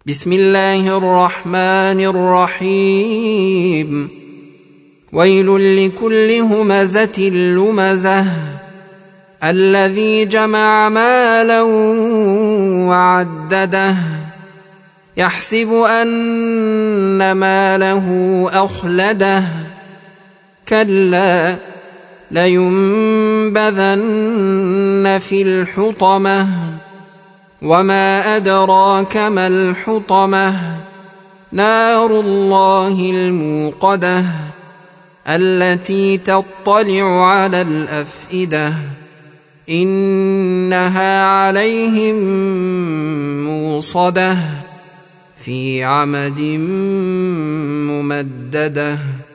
بسم الله الرحمن الرحيم. ويل لكل همزة لمزة الذي جمع مالا وعدده يحسب أن ماله أخلده كلا لينبذن في الحطمة وما أدراك ما الحطمة نار الله الموقدة التي تطلع على الأفئدة إنها عليهم موصدة في عمد ممددة.